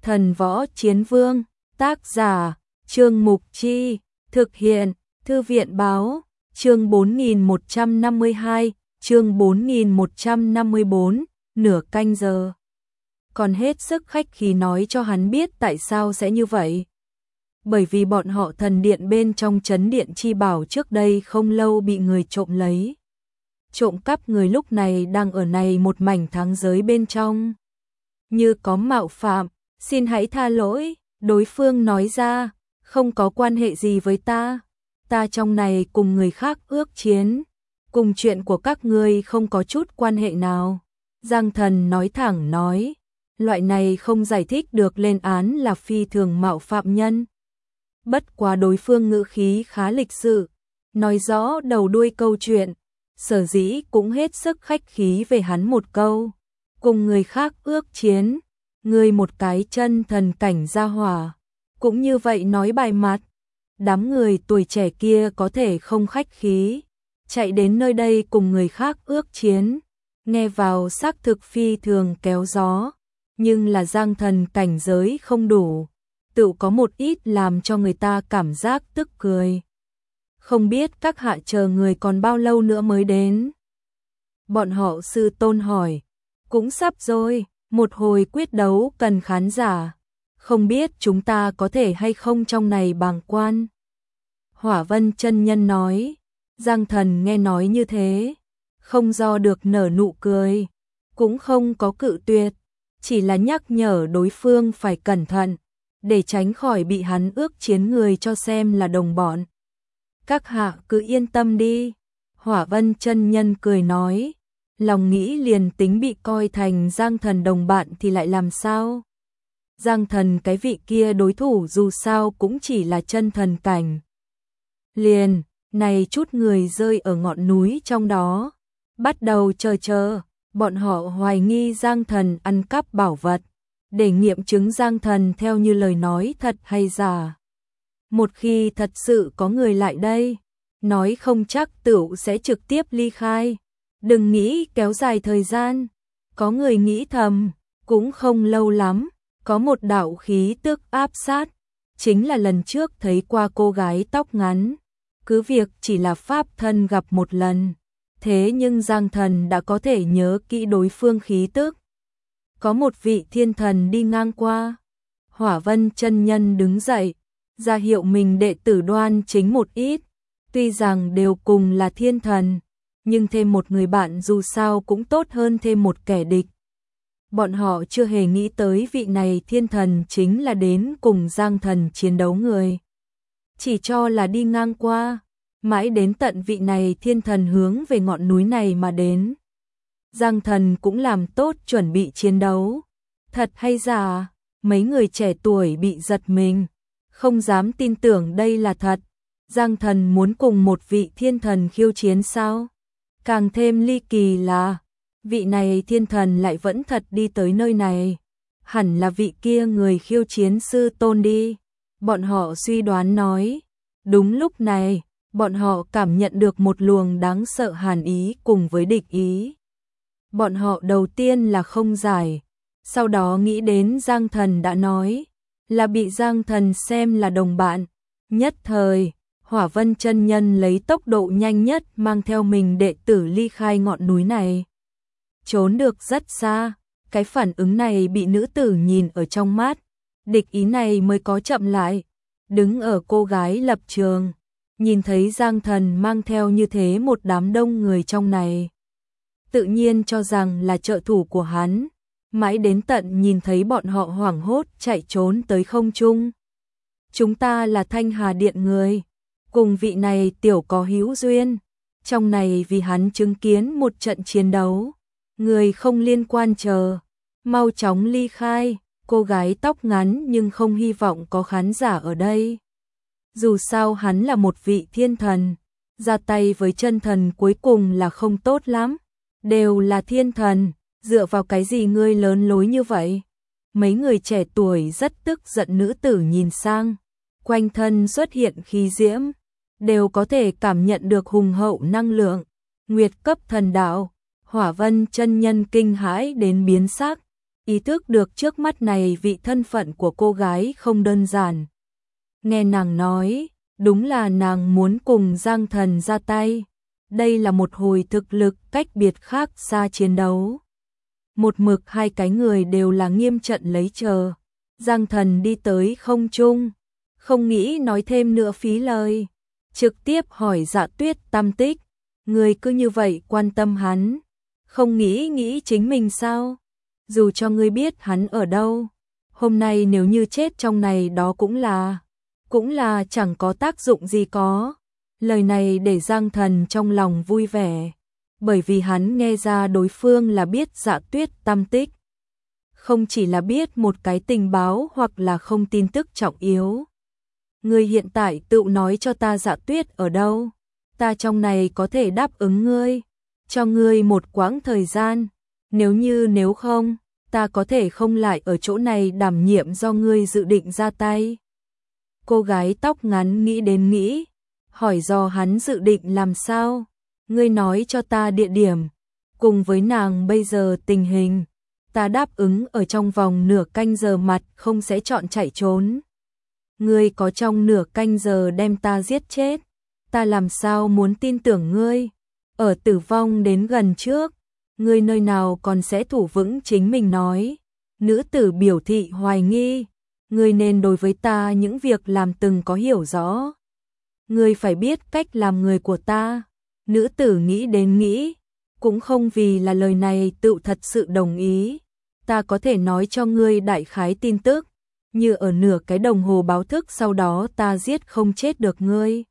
Thần Võ Chiến Vương, tác giả, Trương Mục Chi, thực hiện, Thư viện Báo, chương 4152, chương 4154, nửa canh giờ. Còn hết sức khách khí nói cho hắn biết tại sao sẽ như vậy. Bởi vì bọn họ thần điện bên trong trấn điện chi bảo trước đây không lâu bị người trộm lấy. Trộm cắp người lúc này đang ở này một mảnh thắng giới bên trong. Như có mạo phạm, xin hãy tha lỗi, đối phương nói ra, không có quan hệ gì với ta. Ta trong này cùng người khác ước chiến, cùng chuyện của các ngươi không có chút quan hệ nào. Giang Thần nói thẳng nói, loại này không giải thích được lên án là phi thường mạo phạm nhân. Bất quá đối phương ngữ khí khá lịch sự, nói rõ đầu đuôi câu chuyện, sở dĩ cũng hết sức khách khí về hắn một câu. Cùng người khác ước chiến, người một cái chân thần cảnh gia hỏa, cũng như vậy nói bài mặt. Đám người tuổi trẻ kia có thể không khách khí, chạy đến nơi đây cùng người khác ước chiến, nghe vào xác thực phi thường kéo gió, nhưng là Giang Thần cảnh giới không đủ, tự có một ít làm cho người ta cảm giác tức cười. Không biết các hạ chờ người còn bao lâu nữa mới đến? Bọn họ sư tôn hỏi, cũng sắp rồi, một hồi quyết đấu cần khán giả, không biết chúng ta có thể hay không trong này bàng quan. Hỏa Vân chân nhân nói, Giang Thần nghe nói như thế, không do được nở nụ cười, cũng không có cự tuyệt, chỉ là nhắc nhở đối phương phải cẩn thận, để tránh khỏi bị hắn ước chiến người cho xem là đồng bọn. Các hạ cứ yên tâm đi, Hỏa Vân chân nhân cười nói, lòng nghĩ liền tính bị coi thành Giang Thần đồng bạn thì lại làm sao? Giang Thần cái vị kia đối thủ dù sao cũng chỉ là chân thần cảnh. Liền, này chút người rơi ở ngọn núi trong đó, bắt đầu chờ, bọn họ hoài nghi Giang Thần ăn cắp bảo vật, để nghiệm chứng Giang Thần theo như lời nói thật hay giả. Một khi thật sự có người lại đây, nói không chắc tửu sẽ trực tiếp ly khai, đừng nghĩ kéo dài thời gian. Có người nghĩ thầm, cũng không lâu lắm, có một đạo khí tức áp sát, chính là lần trước thấy qua cô gái tóc ngắn. Cứ việc chỉ là pháp thân gặp một lần, thế nhưng Giang Thần đã có thể nhớ kỹ đối phương khí tức. Có một vị thiên thần đi ngang qua, Hỏa Vân chân nhân đứng dậy, ra hiệu mình đệ tử đoan chính một ít, tuy rằng đều cùng là thiên thần, nhưng thêm một người bạn dù sao cũng tốt hơn thêm một kẻ địch. Bọn họ chưa hề nghĩ tới vị này thiên thần chính là đến cùng Giang Thần chiến đấu người. Chỉ cho là đi ngang qua, mãi đến tận vị này thiên thần hướng về ngọn núi này mà đến. Giang Thần cũng làm tốt chuẩn bị chiến đấu. Thật hay giả, mấy người trẻ tuổi bị giật mình, không dám tin tưởng đây là thật. Giang Thần muốn cùng một vị thiên thần khiêu chiến sao? Càng thêm ly kỳ là, vị này thiên thần lại vẫn thật đi tới nơi này. Hẳn là vị kia người khiêu chiến sư tôn đi. Bọn họ suy đoán nói. Đúng lúc này, bọn họ cảm nhận được một luồng đáng sợ hàn ý cùng với địch ý. Bọn họ đầu tiên là không giải, sau đó nghĩ đến Giang Thần đã nói, là bị Giang Thần xem là đồng bạn. Nhất thời, Hỏa Vân chân nhân lấy tốc độ nhanh nhất mang theo mình đệ tử ly khai ngọn núi này. Trốn được rất xa, cái phản ứng này bị nữ tử nhìn ở trong mắt, địch ý này mới có chậm lại. Đứng ở cô gái lập trường, nhìn thấy Giang Thần mang theo như thế một đám đông người trong này. Tự nhiên cho rằng là trợ thủ của hắn, mãi đến tận nhìn thấy bọn họ hoảng hốt chạy trốn tới không trung. Chúng ta là Thanh Hà Điện người, cùng vị này tiểu có hữu duyên, trong này vì hắn chứng kiến một trận chiến đấu. Người không liên quan chờ, mau chóng ly khai. Cô gái tóc ngắn nhưng không hy vọng có khán giả ở đây. Dù sao hắn là một vị thiên thần, ra tay với chân thần cuối cùng là không tốt lắm. Đều là thiên thần, dựa vào cái gì ngươi lớn lối như vậy? Mấy người trẻ tuổi rất tức giận, nữ tử nhìn sang, quanh thân xuất hiện khí diễm, đều có thể cảm nhận được hùng hậu năng lượng. Nguyệt cấp thần đạo, Hỏa Vân chân nhân kinh hãi đến biến sắc. ý thức được trước mắt này vị thân phận của cô gái không đơn giản. Nghe nàng nói, đúng là nàng muốn cùng Giang Thần ra tay. Đây là một hồi thực lực cách biệt khác xa chiến đấu. Một mực hai cái người đều là nghiêm trận lấy chờ. Giang Thần đi tới không trung, không nghĩ nói thêm nữa phí lời. Trực tiếp hỏi Dạ Tuyết tâm tích, người cứ như vậy quan tâm hắn, không nghĩ chính mình sao? Dù cho ngươi biết hắn ở đâu, hôm nay nếu như chết trong này đó cũng là chẳng có tác dụng gì có. Lời này để Giang Thần trong lòng vui vẻ, bởi vì hắn nghe ra đối phương là biết Dạ Tuyết tâm tích. Không chỉ là biết một cái tình báo hoặc là không tin tức trọng yếu. Ngươi hiện tại tự nói cho ta Dạ Tuyết ở đâu, ta trong này có thể đáp ứng ngươi, cho ngươi một quãng thời gian, nếu không, ta có thể không lại ở chỗ này đảm nhiệm do ngươi dự định ra tay. Cô gái tóc ngắn nghĩ đến nghĩ, hỏi do hắn dự định làm sao, ngươi nói cho ta địa điểm, cùng với nàng bây giờ tình hình, ta đáp ứng ở trong vòng nửa canh giờ mặt không sẽ chọn chạy trốn. Ngươi có trong nửa canh giờ đem ta giết chết, ta làm sao muốn tin tưởng ngươi, ở tử vong đến gần trước, ngươi nơi nào còn sẽ thủ vững chính mình nói. Nữ tử biểu thị hoài nghi, ngươi nên đối với ta những việc làm từng có hiểu rõ. Ngươi phải biết cách làm người của ta. Nữ tử nghĩ đến nghĩ, cũng không vì là lời này tự thật sự đồng ý. Ta có thể nói cho ngươi đại khái tin tức, như ở nửa cái đồng hồ báo thức sau đó ta giết không chết được ngươi.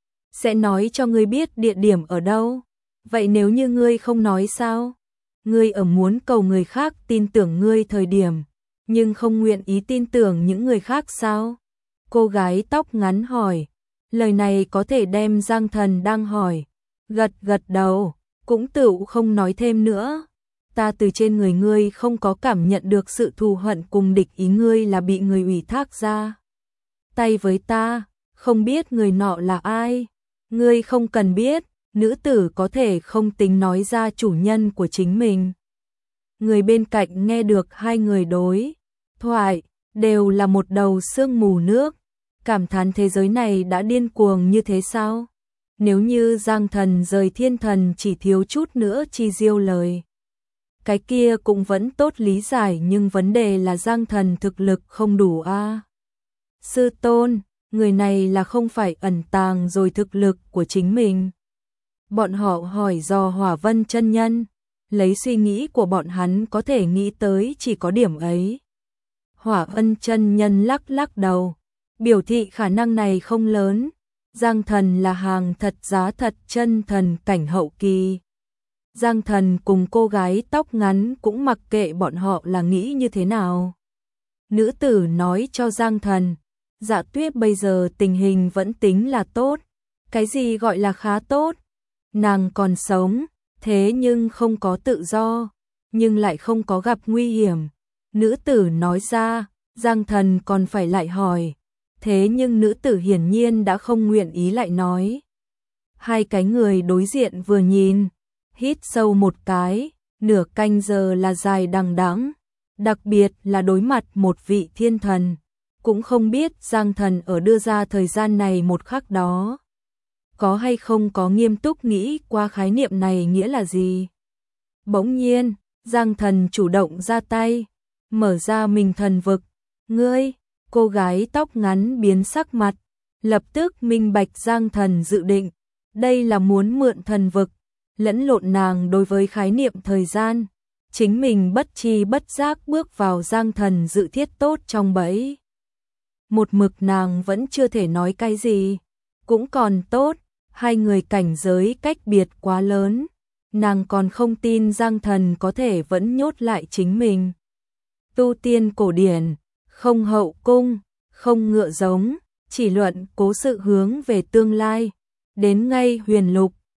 Sẽ nói cho ngươi biết địa điểm ở đâu. Vậy nếu như ngươi không nói sao? Ngươi ở muốn cầu người khác tin tưởng ngươi thời điểm, nhưng không nguyện ý tin tưởng những người khác sao? Cô gái tóc ngắn hỏi, lời này có thể đem Giang Thần đang hỏi. Gật đầu, cũng tự không nói thêm nữa. Ta từ trên người ngươi không có cảm nhận được sự thù hận cùng địch ý, ngươi là bị người ủy thác ra tay với ta, không biết người nọ là ai. Ngươi không cần biết, nữ tử có thể không tính nói ra chủ nhân của chính mình. Người bên cạnh nghe được hai người đối thoại, đều là một đầu sương mù nước, cảm thán thế giới này đã điên cuồng như thế sao? Nếu như Giang Thần rời Thiên Thần chỉ thiếu chút nữa chi diêu lời, cái kia cũng vẫn tốt lý giải, nhưng vấn đề là Giang Thần thực lực không đủ a. Sư tôn, người này là không phải ẩn tàng rồi thực lực của chính mình. Bọn họ hỏi do Hỏa Vân chân nhân, lấy suy nghĩ của bọn hắn có thể nghĩ tới chỉ có điểm ấy. Hỏa Vân chân nhân lắc đầu, biểu thị khả năng này không lớn. Giang Thần là hàng thật giá thật chân thần cảnh hậu kỳ. Giang Thần cùng cô gái tóc ngắn cũng mặc kệ bọn họ là nghĩ như thế nào. Nữ tử nói cho Giang Thần, Dạ Tuyết bây giờ tình hình vẫn tính là tốt. Cái gì gọi là khá tốt? Nàng còn sống, thế nhưng không có tự do, nhưng lại không có gặp nguy hiểm. Nữ tử nói ra, Giang Thần còn phải lại hỏi. Thế nhưng nữ tử hiển nhiên đã không nguyện ý lại nói. Hai cái người đối diện vừa nhìn, hít sâu một cái, nửa canh giờ là dài đằng đẵng, đặc biệt là đối mặt một vị thiên thần, cũng không biết Giang Thần ở đưa ra thời gian này một khắc đó, có hay không có nghiêm túc nghĩ qua khái niệm này nghĩa là gì. Bỗng nhiên, Giang Thần chủ động ra tay, mở ra mình thần vực. Ngươi, cô gái tóc ngắn biến sắc mặt, lập tức minh bạch Giang Thần dự định, đây là muốn mượn thần vực, lẫn lộn nàng đối với khái niệm thời gian, chính mình bất chi bất giác bước vào Giang Thần dự thiết tốt trong bẫy. Một mực nàng vẫn chưa thể nói cái gì, cũng còn tốt, hai người cảnh giới cách biệt quá lớn, nàng còn không tin Giang Thần có thể vẫn nhốt lại chính mình. Tu tiên cổ điển, không hậu cung, không ngựa giống, chỉ luận cố sự hướng về tương lai, đến ngay huyền lục,